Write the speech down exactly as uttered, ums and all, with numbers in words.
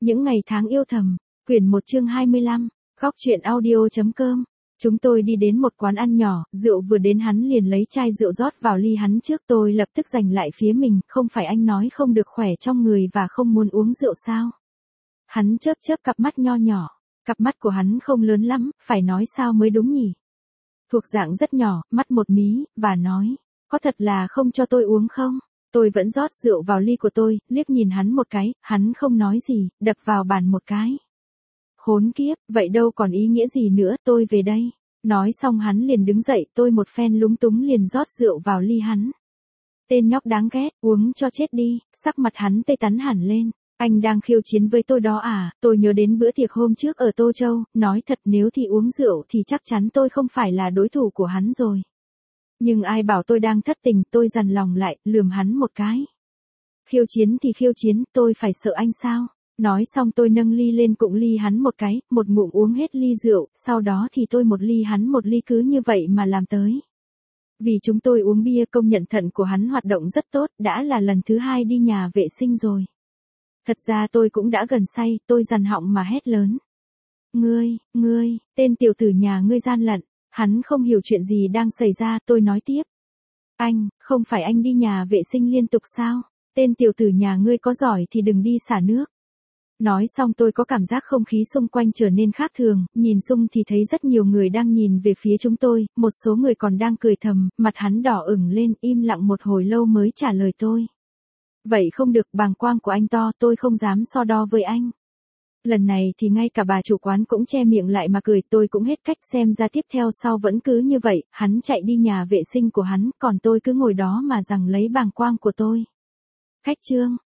Những ngày tháng yêu thầm, quyển một chương hai mươi lăm, góc truyện audio.com. Chúng tôi đi đến một quán ăn nhỏ, rượu vừa đến hắn liền lấy chai rượu rót vào ly hắn trước, tôi lập tức giành lại phía mình, không phải anh nói không được khỏe trong người và không muốn uống rượu sao? Hắn chớp chớp cặp mắt nho nhỏ, cặp mắt của hắn không lớn lắm, phải nói sao mới đúng nhỉ? Thuộc dạng rất nhỏ, mắt một mí, và nói, có thật là không cho tôi uống không? Tôi vẫn rót rượu vào ly của tôi, liếc nhìn hắn một cái, hắn không nói gì, đập vào bàn một cái. Khốn kiếp, vậy đâu còn ý nghĩa gì nữa, tôi về đây. Nói xong hắn liền đứng dậy, tôi một phen lúng túng liền rót rượu vào ly hắn. Tên nhóc đáng ghét, uống cho chết đi, sắc mặt hắn tê tắn hẳn lên. Anh đang khiêu chiến với tôi đó à, tôi nhớ đến bữa tiệc hôm trước ở Tô Châu, nói thật nếu thì uống rượu thì chắc chắn tôi không phải là đối thủ của hắn rồi. Nhưng ai bảo tôi đang thất tình, tôi dằn lòng lại, lườm hắn một cái. Khiêu chiến thì khiêu chiến, tôi phải sợ anh sao? Nói xong tôi nâng ly lên cụng ly hắn một cái, một ngụm uống hết ly rượu, sau đó thì tôi một ly hắn một ly cứ như vậy mà làm tới. Vì chúng tôi uống bia công nhận thận của hắn hoạt động rất tốt, đã là lần thứ hai đi nhà vệ sinh rồi. Thật ra tôi cũng đã gần say, tôi dằn họng mà hét lớn. Ngươi, ngươi, tên tiểu tử nhà ngươi gian lận, hắn không hiểu chuyện gì đang xảy ra, tôi nói tiếp. Anh, không phải anh đi nhà vệ sinh liên tục sao? Tên tiểu tử nhà ngươi có giỏi thì đừng đi xả nước. Nói xong tôi có cảm giác không khí xung quanh trở nên khác thường, nhìn xung thì thấy rất nhiều người đang nhìn về phía chúng tôi, một số người còn đang cười thầm, mặt hắn đỏ ửng lên, im lặng một hồi lâu mới trả lời tôi. Vậy không được, bàng quang của anh to, tôi không dám so đo với anh. Lần này thì ngay cả bà chủ quán cũng che miệng lại mà cười, tôi cũng hết cách, xem ra tiếp theo sau vẫn cứ như vậy, hắn chạy đi nhà vệ sinh của hắn, còn tôi cứ ngồi đó mà rằng lấy bàng quang của tôi. Khách trương,